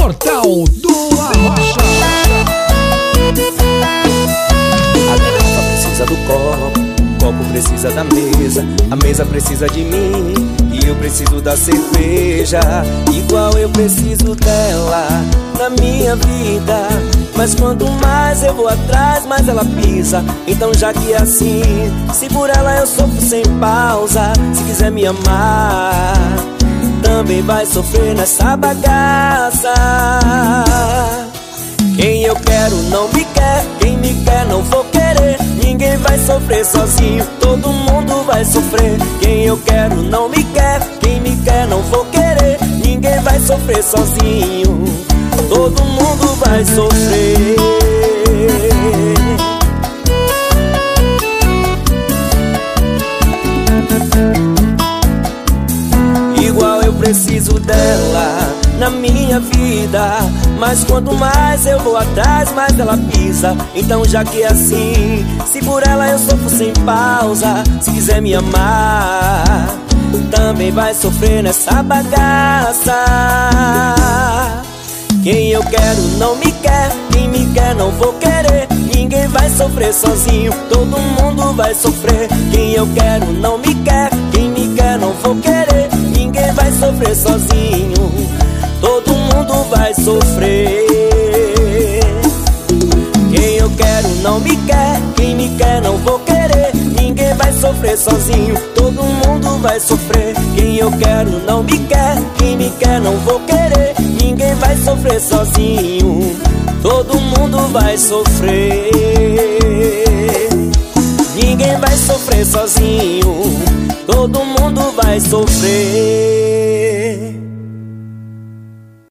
Portal do Arrocha. A garrafa precisa do copo, o copo precisa da mesa, a mesa precisa de mim e eu preciso da cerveja. Igual eu preciso dela na minha vida, mas quanto mais eu vou atrás, mais ela pisa. Então já que é assim, se por ela eu sofro sem pausa, se quiser me amar, também vai sofrer nessa bagaça. Quem eu quero não me quer, quem me quer não vou querer. Ninguém vai sofrer sozinho, todo mundo vai sofrer. Quem eu quero não me quer, quem me quer não vou querer. Ninguém vai sofrer sozinho, todo mundo vai sofrer. Igual eu preciso dela na minha vida, mas quanto mais eu vou atrás, mais ela pisa. Então já que é assim, se por ela eu sofro sem pausa, se quiser me amar, também vai sofrer nessa bagaça. Quem eu quero não me quer, quem me quer não vou querer. Ninguém vai sofrer sozinho, todo mundo vai sofrer. Quem eu quero não me quer, quem me quer não vou querer. Ninguém vai sofrer sozinho, todo mundo vai sofrer. Quem eu quero não me quer, quem me quer não vou querer. Ninguém vai sofrer sozinho, todo mundo vai sofrer. Quem eu quero não me quer, quem me quer não vou querer. Ninguém vai sofrer sozinho, todo mundo vai sofrer. Ninguém vai sofrer sozinho, todo mundo vai sofrer.